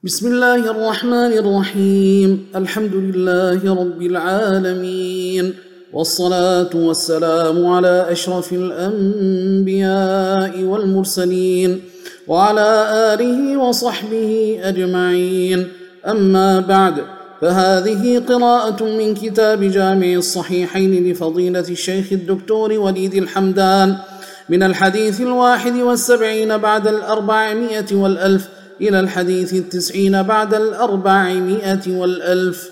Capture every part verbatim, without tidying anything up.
بسم الله الرحمن الرحيم. الحمد لله رب العالمين، والصلاة والسلام على أشرف الأنبياء والمرسلين وعلى آله وصحبه أجمعين. أما بعد، فهذه قراءة من كتاب جامع الصحيحين لفضيلة الشيخ الدكتور وليد الحمدان من الحديث الواحد والسبعين بعد الأربعمائة والألف إلى الحديث التسعين بعد الأربعمائة والألف.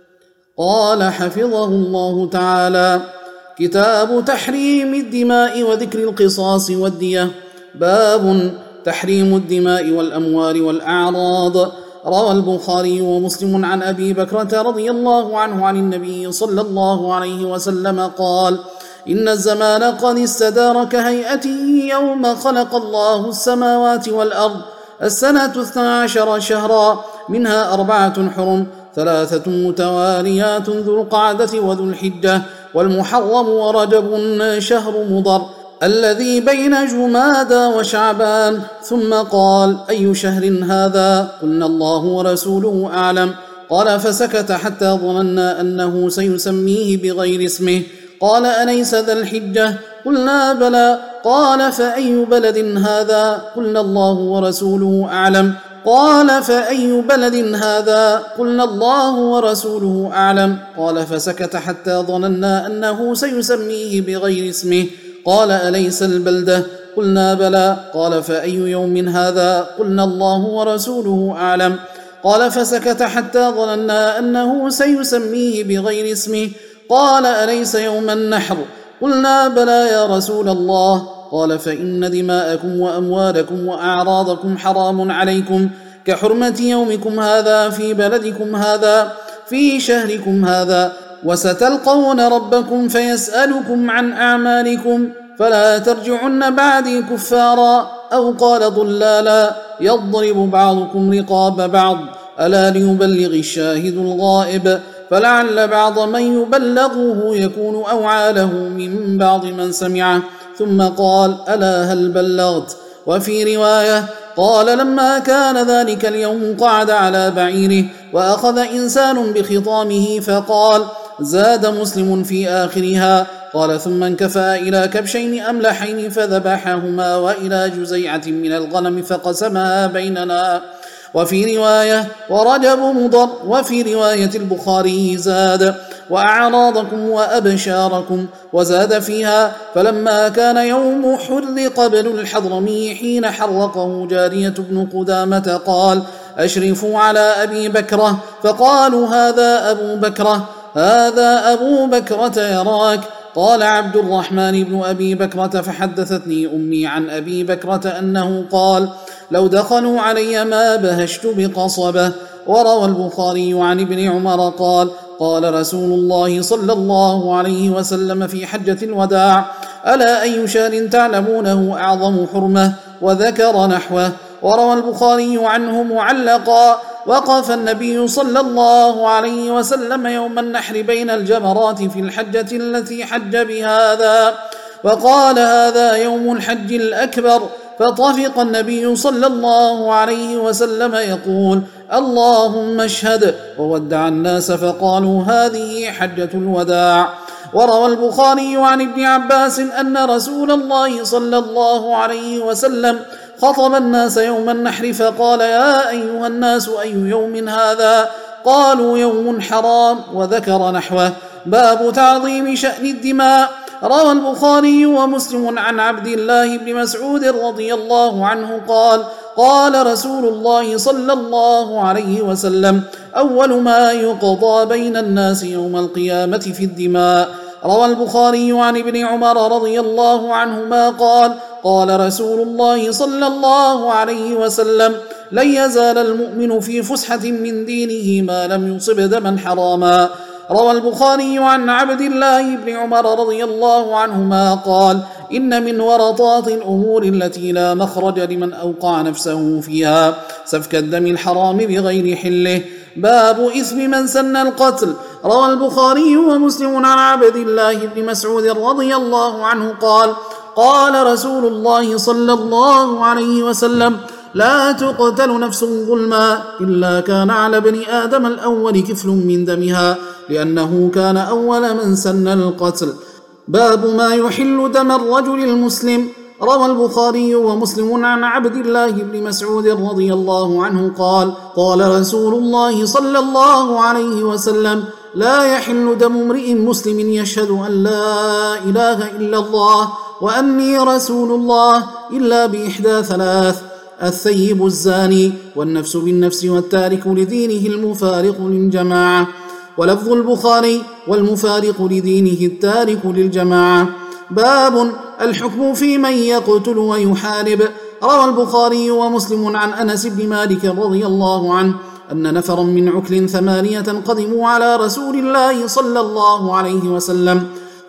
قال حفظه الله تعالى: كتاب تحريم الدماء وذكر القصاص والدية. باب تحريم الدماء والأموال والأعراض. روى البخاري ومسلم عن أبي بكرة رضي الله عنه عن النبي صلى الله عليه وسلم قال: إن الزمان قد استدار كهيئته يوم خلق الله السماوات والأرض، السنة اثنا عشر شهرا، منها أربعة حرم، ثلاثة متواليات، ذو القعدة وذو الحجة والمحرم ورجب شهر مضر الذي بين جمادى وشعبان. ثم قال: أي شهر هذا؟ قلنا الله ورسوله أعلم. قال: فسكت حتى ظننا أنه سيسميه بغير اسمه. قال: أليس ذا الحجة؟ قلنا بلى. قال: فأي بلد هذا؟ قلنا الله ورسوله أعلم. قال: فأي بلد هذا؟ قلنا الله ورسوله أعلم. قال: فسكت حتى ظننا أنه سيسميه بغير اسمه. قال: أليس البلدة؟ قلنا بلى. قال: فأي يوم هذا؟ قلنا الله ورسوله أعلم. قال: فسكت حتى ظننا أنه سيسميه بغير اسمه. قال: أليس يوم النحر؟ قلنا بلى يا رسول الله. قال: فإن دماءكم وأموالكم وأعراضكم حرام عليكم كحرمة يومكم هذا في بلدكم هذا في شهركم هذا، وستلقون ربكم فيسألكم عن أعمالكم، فلا ترجعن بعدي كفارا، أو قال ضلالا، يضرب بعضكم رقاب بعض، ألا ليبلغ الشاهد الغائب، فلعل بعض من يبلغه يكون أوعى له من بعض من سمعه. ثم قال: ألا هل بلغت؟ وفي رواية قال: لما كان ذلك اليوم قعد على بعيره وأخذ إنسان بخطامه فقال. زاد مسلم في آخرها: قال: ثم انكفأ إلى كبشين أملحين فذبحهما، وإلى جزيعة من الغنم فقسمها بيننا. وفي رواية: ورجب مضر. وفي رواية البخاري زاد: وأعراضكم وأبشاركم. وزاد فيها: فلما كان يوم حرق بنو الحضرمي حين حرقه جارية بن قدامة قال: أشرفوا على أبي بكرة، فقالوا: هذا أبو بكرة، هذا أبو بكرة يراك. قال عبد الرحمن بن أبي بكرة: فحدثتني أمي عن أبي بكرة أنه قال: لو دخلوا علي ما بهشت بقصبة. وروى البخاري عن ابن عمر قال: قال رسول الله صلى الله عليه وسلم في حجة الوداع: ألا أي شهر تعلمونه أعظم حرمة؟ وذكر نحوه. وروى البخاري عنه معلقا: وقف النبي صلى الله عليه وسلم يوم النحر بين الجمرات في الحجة التي حج بهذا، وقال: هذا يوم الحج الأكبر. فطفق النبي صلى الله عليه وسلم يقول: اللهم اشهد، وودع الناس فقالوا: هذه حجة الوداع. وروى البخاري عن ابن عباس أن رسول الله صلى الله عليه وسلم خطب الناس يوم النحر فقال: يا أيها الناس، أي يوم هذا؟ قالوا: يوم حرام. وذكر نحوه. باب تعظيم شأن الدماء. روى البخاري ومسلم عن عبد الله بن مسعود رضي الله عنه قال: قال رسول الله صلى الله عليه وسلم: أول ما يقضى بين الناس يوم القيامة في الدماء. روى البخاري عن ابن عمر رضي الله عنهما قال: قال رسول الله صلى الله عليه وسلم: لن يزال المؤمن في فسحة من دينه ما لم يصب دما حراما. روى البخاري عن عبد الله بن عمر رضي الله عنهما قال: إن من ورطات الأمور التي لا مخرج لمن أوقع نفسه فيها سفك الدم الحرام بغير حله. باب إثم من سن القتل. روى البخاري ومسلم عن عبد الله بن مسعود رضي الله عنه قال: قال رسول الله صلى الله عليه وسلم: لا تقتل نفس ظلما إلا كان على ابن آدم الأول كفل من دمها لأنه كان أول من سن القتل. باب ما يحل دم الرجل المسلم. روى البخاري ومسلم عن عبد الله بن مسعود رضي الله عنه قال قال رسول الله صلى الله عليه وسلم لا يحل دم امرئ مسلم يشهد أن لا إله إلا الله وأني رسول الله إلا بإحدى ثلاث: الثيب الزاني والنفس بالنفس والتارك لدينه المفارق للجماعة. ولفظ البخاري والمفارق لدينه التارك للجماعة. باب الحكم في من يقتل ويحارب. روى البخاري ومسلم عن أنس بن مالك رضي الله عنه أن نفرا من عكل ثمانية قدموا على رسول الله صلى الله عليه وسلم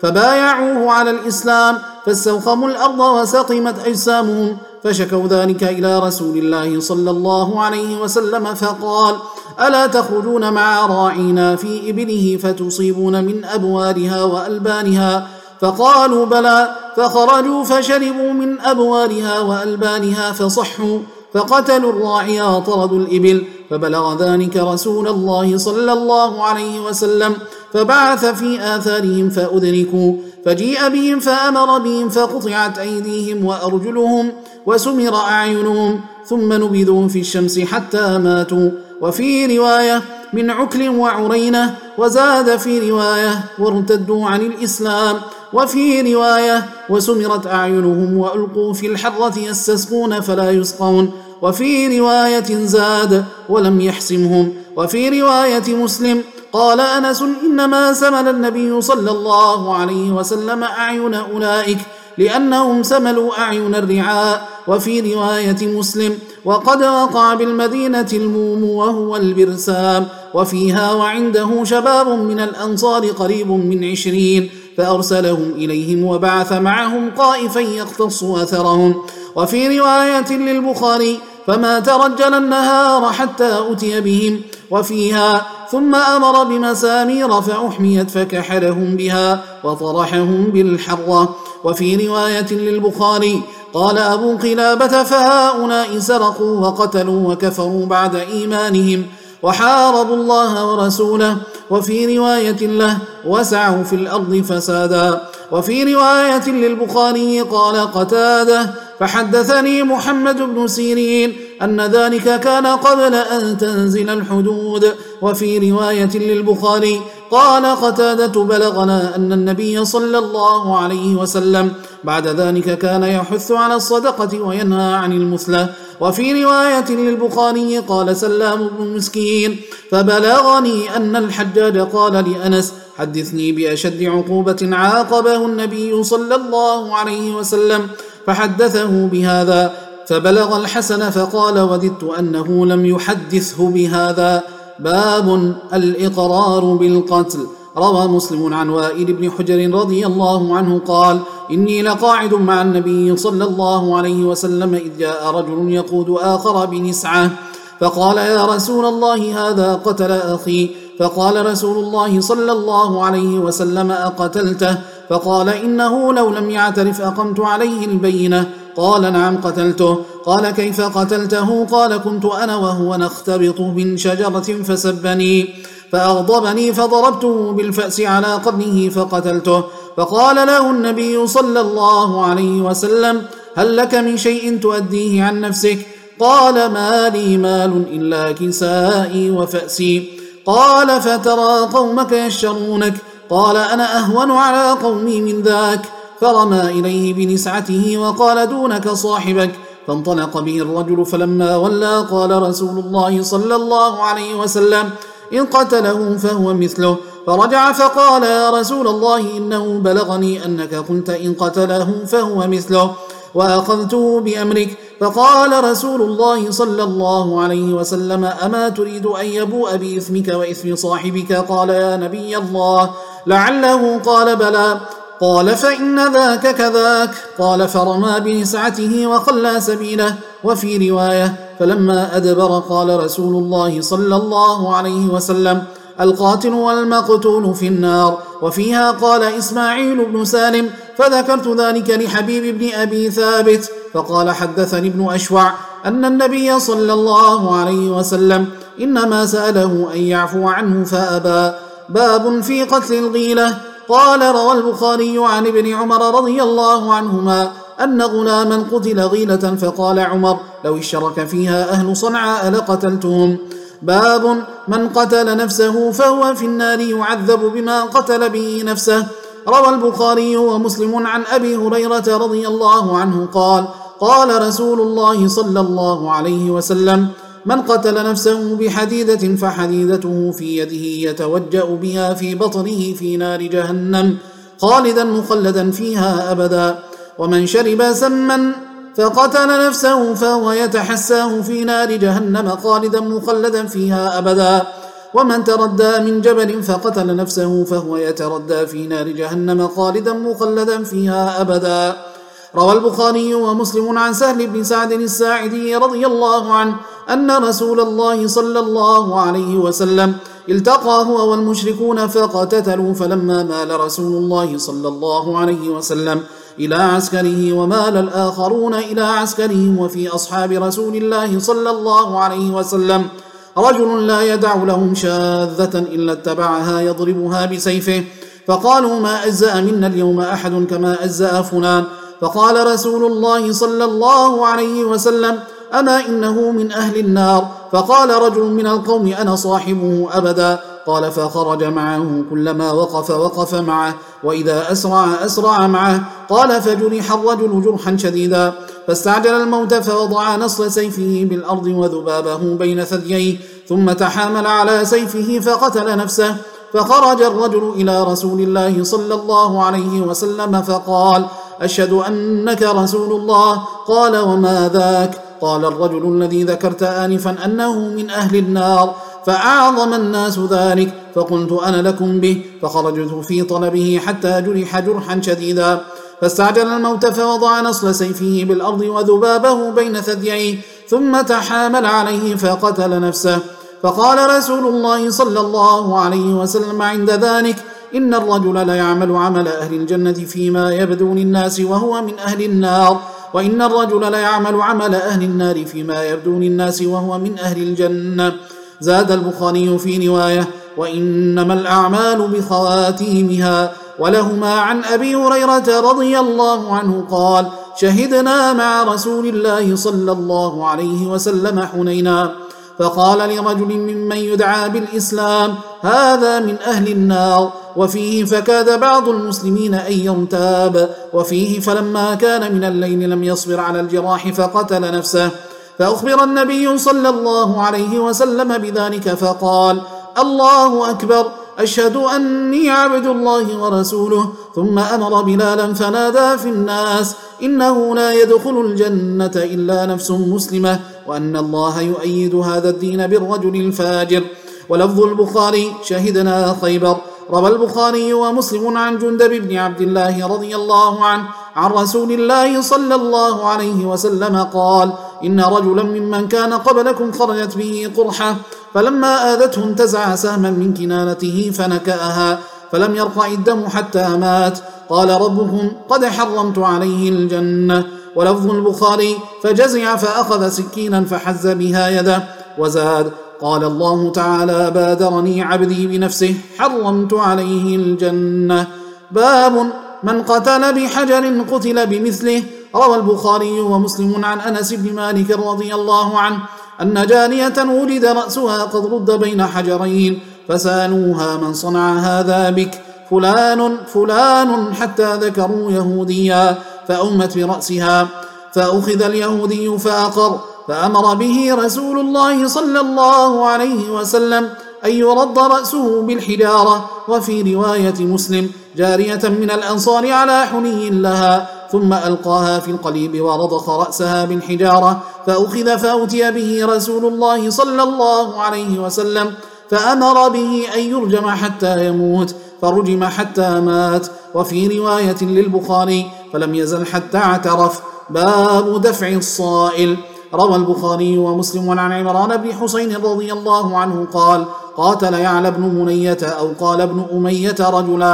فبايعوه على الإسلام فاستوخموا الأرض وسقمت أجسامهم فشكوا ذلك إلى رسول الله صلى الله عليه وسلم فقال ألا تخرجون مع راعينا في إبله فتصيبون من أبوارها وألبانها؟ فقالوا بلى، فخرجوا فشربوا من أبوارها وألبانها فصحوا فقتلوا الراعي وطردوا الإبل فبلغ ذلك رسول الله صلى الله عليه وسلم فبعث في آثارهم فأدركوا فجيء بهم فأمر بهم فقطعت أيديهم وأرجلهم وسمر أعينهم ثم نبذوا في الشمس حتى ماتوا. وفي رواية من عكل وعرينة، وزاد في رواية وارتدوا عن الإسلام، وفي رواية وسمرت أعينهم وألقوا في الحرة يستسقون فلا يسقون، وفي رواية زاد ولم يحسمهم. وفي رواية مسلم قال أنس إنما سمل النبي صلى الله عليه وسلم أعين أولئك لأنهم سملوا أعين الرعاء. وفي رواية مسلم وقد وقع بالمدينة الموم وهو البرسام، وفيها وعنده شباب من الأنصار قريب من عشرين فأرسلهم إليهم وبعث معهم قائفا يقتص أثرهم. وفي رواية للبخاري فما ترجل النهار حتى أتي بهم، وفيها ثم أمر بمسامير فأحميت فكحلهم بها وطرحهم بالحرة. وفي رواية للبخاري قال أبو قلابة فهؤلاء سرقوا وقتلوا وكفروا بعد إيمانهم وحاربوا الله ورسوله. وفي رواية له وسعوا في الأرض فسادا. وفي رواية للبخاري قال قتاده فحدثني محمد بن سيرين أن ذلك كان قبل أن تنزل الحدود. وفي رواية للبخاري قال قتادة بلغنا أن النبي صلى الله عليه وسلم بعد ذلك كان يحث على الصدقة وينهى عن المثلة. وفي رواية للبخاري قال سلام بن مسكين فبلغني أن الحجاج قال لأنس حدثني بأشد عقوبة عاقبه النبي صلى الله عليه وسلم، فحدثه بهذا فبلغ الحسن فقال وددت أنه لم يحدثه بهذا. باب الإقرار بالقتل. روى مسلم عن وائل بن حجر رضي الله عنه قال إني لقاعد مع النبي صلى الله عليه وسلم إذ جاء رجل يقود آخر بنسعة فقال يا رسول الله هذا قتل أخي. فقال رسول الله صلى الله عليه وسلم أقتلته؟ فقال إنه لو لم يعترف أقمت عليه البينة. قال نعم قتلته. قال كيف قتلته؟ قال كنت أنا وهو نختبط من شجرة فسبني فأغضبني فضربته بالفأس على قرنه فقتلته. فقال له النبي صلى الله عليه وسلم هل لك من شيء تؤديه عن نفسك؟ قال ما لي مال إلا كسائي وفأسي. قال فترى قومك يشرونك. قال أنا أهون على قومي من ذاك. فرمى إليه بنسعته وقال دونك صاحبك. فانطلق به الرجل فلما ولى قال رسول الله صلى الله عليه وسلم إن قتله فهو مثله. فرجع فقال يا رسول الله إنه بلغني أنك قلت إن قتله فهو مثله وأخذته بأمرك. فقال رسول الله صلى الله عليه وسلم أما تريد أن يبوء بإثمك وإثم صاحبك؟ قال يا نبي الله لعله. قال بلى. قال فإن ذاك كذاك. قال فرمى بنسعته وخلى سبيله. وفي رواية فلما أدبر قال رسول الله صلى الله عليه وسلم القاتل والمقتول في النار. وفيها قال إسماعيل بن سالم فذكرت ذلك لحبيب بن أبي ثابت فقال حدثني ابن أشوع أن النبي صلى الله عليه وسلم إنما سأله أن يعفو عنه فأبى. باب في قتل الغيلة. قال روى البخاري عن ابن عمر رضي الله عنهما أن غلاما قتل غيلة فقال عمر لو اشترك فيها أهل صنعاء لقتلتهم. باب من قتل نفسه فهو في النار يعذب بما قتل به نفسه. روى البخاري ومسلم عن أبي هريرة رضي الله عنه قال قال رسول الله صلى الله عليه وسلم من قتل نفسه بحديدة فحديدته في يده يتوجأ بها في بطنه في نار جهنم خالدا مخلدا فيها أبدا. ومن شرب سما فقتل نفسه فهو يتحساه في نار جهنم خالدا مخلدا فيها أبدا. ومن تردى من جبل فقتل نفسه فهو يتردى في نار جهنم خالدا مخلدا فيها أبدا. روى البخاري ومسلم عن سهل بن سعد الساعدي رضي الله عنه أن رسول الله صلى الله عليه وسلم التقى هو والمشركون فقتتلوا، فلما مال رسول الله صلى الله عليه وسلم إلى عسكره ومال الآخرون إلى عسكرهم وفي أصحاب رسول الله صلى الله عليه وسلم رجل لا يدع لهم شاذة إلا اتبعها يضربها بسيفه، فقالوا ما أجزأ منا اليوم أحد كما أجزأ فلان، فقال رسول الله صلى الله عليه وسلم أما إنه من أهل النار، فقال رجل من القوم أنا صاحبه أبدا، قال فخرج معه كلما وقف وقف معه وإذا أسرع أسرع معه، قال فجرح الرجل جرحا شديدا فاستعجل الموت فوضع نصل سيفه بالأرض وذبابه بين ثدييه ثم تحامل على سيفه فقتل نفسه، فخرج الرجل إلى رسول الله صلى الله عليه وسلم فقال أشهد أنك رسول الله، قال وما ذاك؟ قال الرجل الذي ذكرت آنفا أنه من أهل النار، فأعظم الناس ذلك، فقلت أنا لكم به، فخرجت في طلبه حتى جرح جرحا شديدا فاستعجل الموت فوضع نصل سيفه بالأرض وذبابه بين ثدييه ثم تحامل عليه فقتل نفسه، فقال رسول الله صلى الله عليه وسلم عند ذلك إن الرجل ليعمل عمل أهل الجنة فيما يبدو للناس وهو من أهل النار، وإن الرجل ليعمل عمل أهل النار فيما يبدو للناس وهو من أهل الجنة. زاد البخاري في رواية وإنما الأعمال بخواتيمها. ولهما عن أبي هريرة رضي الله عنه قال شهدنا مع رسول الله صلى الله عليه وسلم حنينا، فقال لرجل ممن يدعى بالإسلام هذا من أهل النار، وفيه فكاد بعض المسلمين أن يرتاب، وفيه فلما كان من الليل لم يصبر على الجراح فقتل نفسه، فأخبر النبي صلى الله عليه وسلم بذلك فقال الله أكبر أشهد أني عبد الله ورسوله، ثم أمر بلالا فنادى في الناس إنه لا يدخل الجنة إلا نفس مسلمة، وأن الله يؤيد هذا الدين بالرجل الفاجر. ولفظ البخاري شهدنا خيبر. روى البخاري ومسلم عن جندب بن عبد الله رضي الله عنه عن رسول الله صلى الله عليه وسلم قال إن رجلا ممن كان قبلكم خرجت به قرحة، فلما آذته انتزع سهما من كنانته فنكأها فلم يرقع الدم حتى مات، قال ربهم قد حرمت عليه الجنة. ولفظ البخاري فجزع فأخذ سكينا فحز بها يده. وزاد قال الله تعالى بادرني عبدي بنفسه حرمت عليه الجنة. باب من قتل بحجر قتل بمثله. روى البخاري ومسلم عن أنس بن مالك رضي الله عنه أن جارية ولد رأسها قد رد بين حجرين، فسألوها من صنع هذا بك؟ فلان فلان، حتى ذكروا يهوديا، فأمت برأسها، فأخذ اليهودي فأقر، فأمر به رسول الله صلى الله عليه وسلم أن يرد رأسه بالحجارة. وفي رواية مسلم جارية من الأنصار على حني لها، ثم ألقاها في القليب ورضخ رأسها بالحجارة، فأخذ فأتي به رسول الله صلى الله عليه وسلم فأمر به أن يرجم حتى يموت، فرجم حتى مات. وفي رواية للبخاري فلم يزل حتى اعترف. باب دفع الصائل. روى البخاري ومسلم عن عمران بن حسين رضي الله عنه قال قاتل يعلى بن منية أو قال ابن أمية رجلا،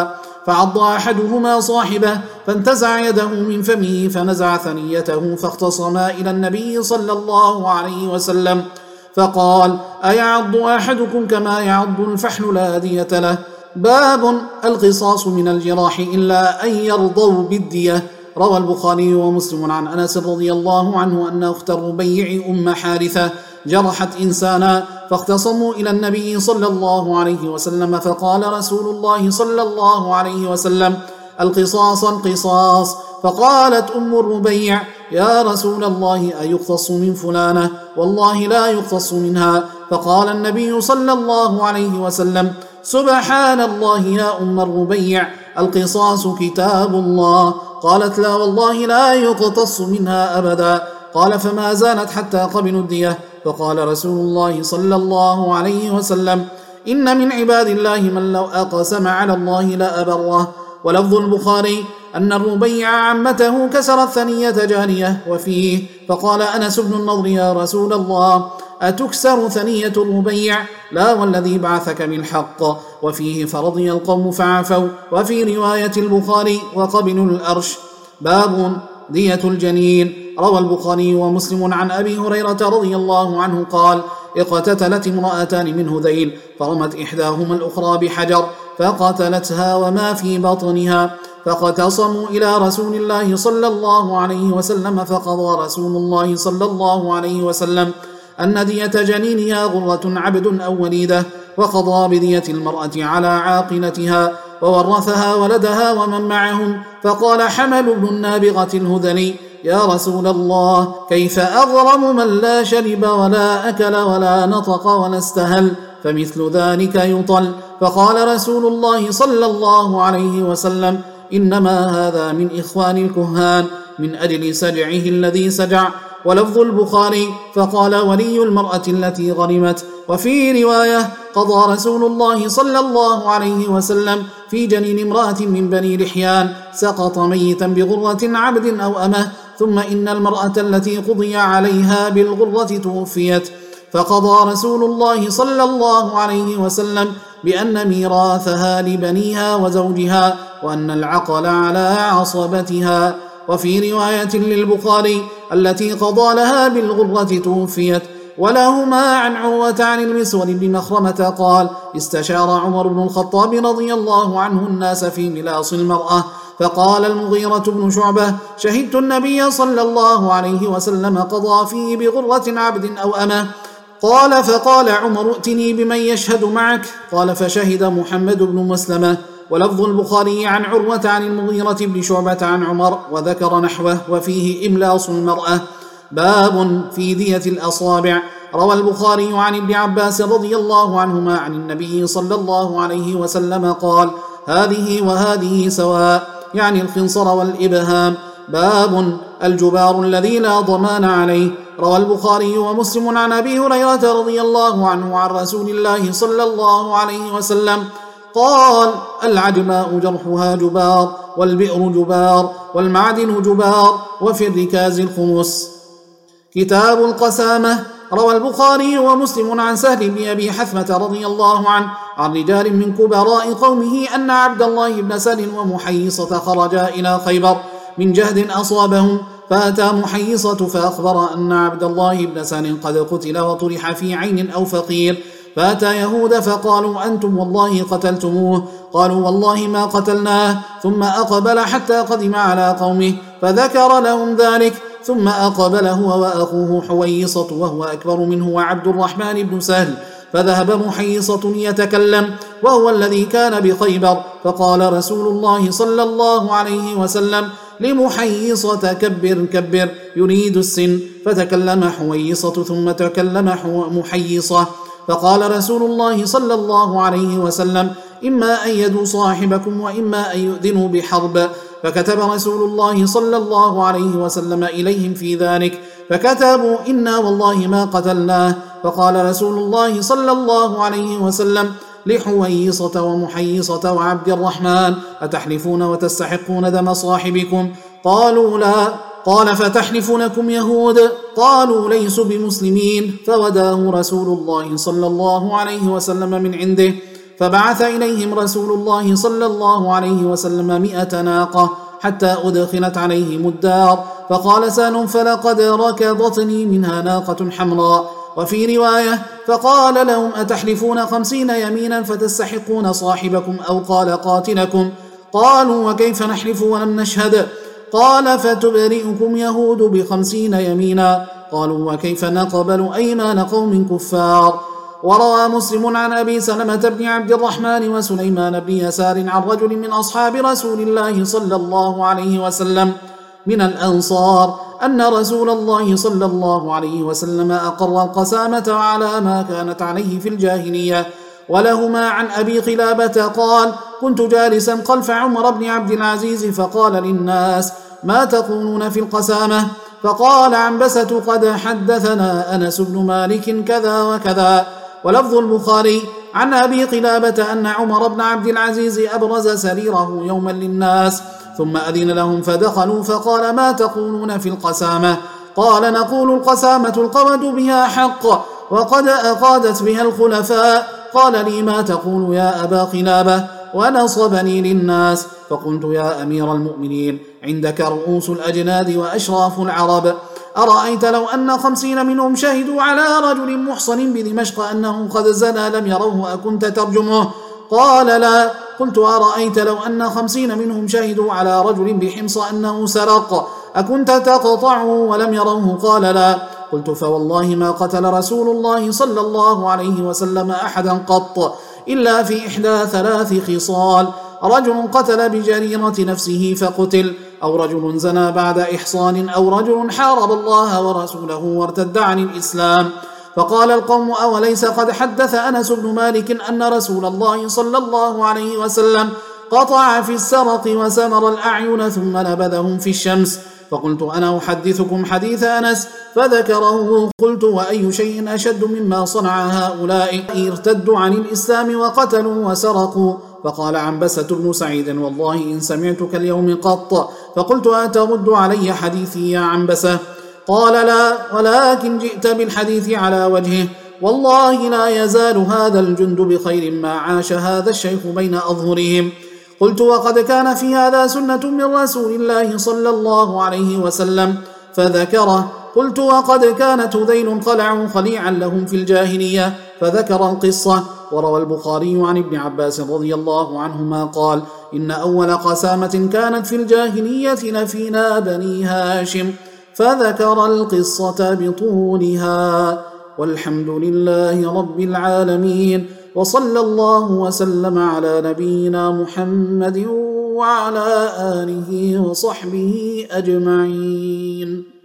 فعض أحدهما صاحبه فانتزع يده من فمه فنزع ثنيته، فاختصما إلى النبي صلى الله عليه وسلم فقال: أيعض أحدكم كما يعض الفحل لا دية له؟ باب القصاص من الجراح إلا أن يرضوا بالدية. روى البخاري ومسلم عن أنس رضي الله عنه أن أخت الربيع أم حارثة جرحت إنسانا فاختصموا إلى النبي صلى الله عليه وسلم، فقال رسول الله صلى الله عليه وسلم: القصاص القصاص. فقالت أم الربيع: يا رسول الله أيقتص من فلانة؟ والله لا يقتص منها. فقال النبي صلى الله عليه وسلم: سبحان الله يا أم الربيع، القصاص كتاب الله. قالت: لا والله لا يقتص منها أبدا. قال: فما زالت حتى قبلوا الدية. فقال رسول الله صلى الله عليه وسلم: إن من عباد الله من لو أقسم على الله لأبره. ولفظ البخاري أن الربيع عمته كسرت ثنية جارية. وفيه: فقال أنس بن النضر: يا رسول الله أتكسر ثنية الربيع؟ لا والذي بعثك بالحق. وفيه: فرضي القوم فعفوا. وفي رواية البخاري: وقبلوا الأرش. باب دية الجنين. روى البخاري ومسلم عن أبي هريرة رضي الله عنه قال: اقتتلت امرأتان من هذيل فرمت إحداهما الأخرى بحجر فقتلتها وما في بطنها، فاختصموا إلى رسول الله صلى الله عليه وسلم، فقضى رسول الله صلى الله عليه وسلم أن دية جنينها غرة عبد أو وليدة، وقضى بدية المرأة على عاقلتها، وورثها ولدها ومن معهم. فقال حمل بن النابغة الهذلي: يا رسول الله كيف أغرم من لا شرب ولا أكل ولا نطق ولا استهل؟ فمثل ذلك يطل. فقال رسول الله صلى الله عليه وسلم: إنما هذا من إخوان الكهان من أجل سجعه الذي سجع. ولفظ البخاري: فقال ولي المرأة التي غرمت. وفي رواية: قضى رسول الله صلى الله عليه وسلم في جنين امرأة من بني لحيان سقط ميتا بغرة عبد أو أمه، ثم إن المرأة التي قضي عليها بالغرة توفيت، فقضى رسول الله صلى الله عليه وسلم بأن ميراثها لبنيها وزوجها، وأن العقل على عصبتها. وفي رواية للبخاري: التي قضى لها بالغرة توفيت. ولهما عن عروة عن المسور بن مخرمة قال: استشار عمر بن الخطاب رضي الله عنه الناس في ملاص المرأة، فقال المغيرة بن شعبة: شهدت النبي صلى الله عليه وسلم قضى فيه بغرة عبد أو أمه. قال: فقال عمر: ائتني بمن يشهد معك. قال: فشهد محمد بن مسلمة. ولفظ البخاري عن عروة عن المغيرة بن شعبة عن عمر وذكر نحوه، وفيه إملاص المرأة. باب في دية الأصابع. روى البخاري عن ابن عباس رضي الله عنهما عن النبي صلى الله عليه وسلم قال: هذه وهذه سواء، يعني الخنصر والإبهام. باب الجبار الذي لا ضمان عليه. روى البخاري ومسلم عن أبي هريرة رضي الله عنه عن رسول الله صلى الله عليه وسلم قال: العجماء جرحها جبار، والبئر جبار، والمعدن جبار، وفي الركاز الخمس. كتاب القسامة. روى البخاري ومسلم عن سهل بن أبي حثمة رضي الله عنه عن رجال من كبراء قومه أن عبد الله بن سهل ومحيصة خرجا إلى خيبر من جهد أصابهم، فأتى محيصة فأخبر أن عبد الله بن سهل قد قتل وطرح في عين أو فقير، فأتى يهود فقالوا: أنتم والله قتلتموه. قالوا: والله ما قتلناه. ثم أقبل حتى قدم على قومه فذكر لهم ذلك، ثم أقبل هو وأخوه حويصة وهو أكبر منه وعبد الرحمن بن سهل، فذهب محيصة يتكلم وهو الذي كان بخيبر، فقال رسول الله صلى الله عليه وسلم لمحيصة: كبر كبر، يريد السن. فتكلم حويصة ثم تكلم محيصة، فقال رسول الله صلى الله عليه وسلم: إما أن يدوا صاحبكم وإما أن يؤذنوا بحرب. فكتب رسول الله صلى الله عليه وسلم إليهم في ذلك، فكتبوا: إنا والله ما قتلناه. فقال رسول الله صلى الله عليه وسلم لحويصة ومحيصة وعبد الرحمن: أتحلفون وتستحقون دم صاحبكم؟ قالوا: لا. قال: فتحلفونكم يهود؟ قالوا: ليسوا بمسلمين. فوداه رسول الله صلى الله عليه وسلم من عنده، فبعث إليهم رسول الله صلى الله عليه وسلم مئة ناقة حتى أدخلت عليهم الدار، فقال سهل فلقد ركضتني منها ناقة حمراء. وفي رواية فقال لهم أتحلفون خمسين يمينا فتستحقون صاحبكم أو قال قاتلكم؟ قالوا وكيف نحلف ولم نشهد؟ قال فتبرئكم يهود بخمسين يمينا. قالوا وكيف نقبل أيمان قوم كفار؟ وروى مسلم عن أبي سلمة بن عبد الرحمن وسليمان بن يسار عن رجل من أصحاب رسول الله صلى الله عليه وسلم من الأنصار أن رسول الله صلى الله عليه وسلم أقر القسامة على ما كانت عليه في الجاهلية. ولهما عن أبي قلابة قال كنت جالسا خلف عمر بن عبد العزيز فقال للناس ما تقولون في القسامة؟ فقال عنبسة قد حدثنا أنس بن مالك كذا وكذا. ولفظ البخاري عن أبي قلابة أن عمر بن عبد العزيز أبرز سريره يوما للناس ثم أذن لهم فدخلوا فقال ما تقولون في القسامة؟ قال نقول القسامة القود بها حق وقد أقادت بها الخلفاء. قال لي ما تقول يا أبا قلابة؟ ونصبني للناس فقلت يا أمير المؤمنين عندك رؤوس الأجناد وأشراف العرب، أرأيت لو أن خمسين منهم شهدوا على رجل محصن بدمشق أنه قد زنى لم يروه أكنت ترجمه؟ قال لا. قلت أرأيت لو أن خمسين منهم شهدوا على رجل بحمص أنه سرق أكنت تقطعه ولم يروه؟ قال لا. قلت فوالله ما قتل رسول الله صلى الله عليه وسلم أحدا قط إلا في إحدى ثلاث خصال: رجل قتل بجريرة نفسه فقتل، أو رجل زنى بعد إحصان، أو رجل حارب الله ورسوله وارتد عن الإسلام. فقال القوم أوليس قد حدث أنس بن مالك أن رسول الله صلى الله عليه وسلم قطع في السرق وسمر الأعين ثم نبذهم في الشمس؟ فقلت أنا أحدثكم حديث أنس، فذكره. قلت وأي شيء أشد مما صنع هؤلاء؟ ارتدوا عن الإسلام وقتلوا وسرقوا. فقال عنبسة بن سعيد والله إن سمعتك اليوم قط. فقلت أترد علي حديثي يا عنبسة؟ قال لا، ولكن جئت بالحديث على وجهه. والله لا يزال هذا الجند بخير ما عاش هذا الشيخ بين أظهرهم. قلت وقد كان في هذا سنة من رسول الله صلى الله عليه وسلم، فذكره. قلت وقد كانت هذيل قلعوا خليعا لهم في الجاهلية، فذكر القصة. وروى البخاري عن ابن عباس رضي الله عنهما قال إن أول قسامة كانت في الجاهلية لفينا بني هاشم، فذكر القصة بطولها. والحمد لله رب العالمين، وصلى الله وسلم على نبينا محمد وعلى آله وصحبه أجمعين.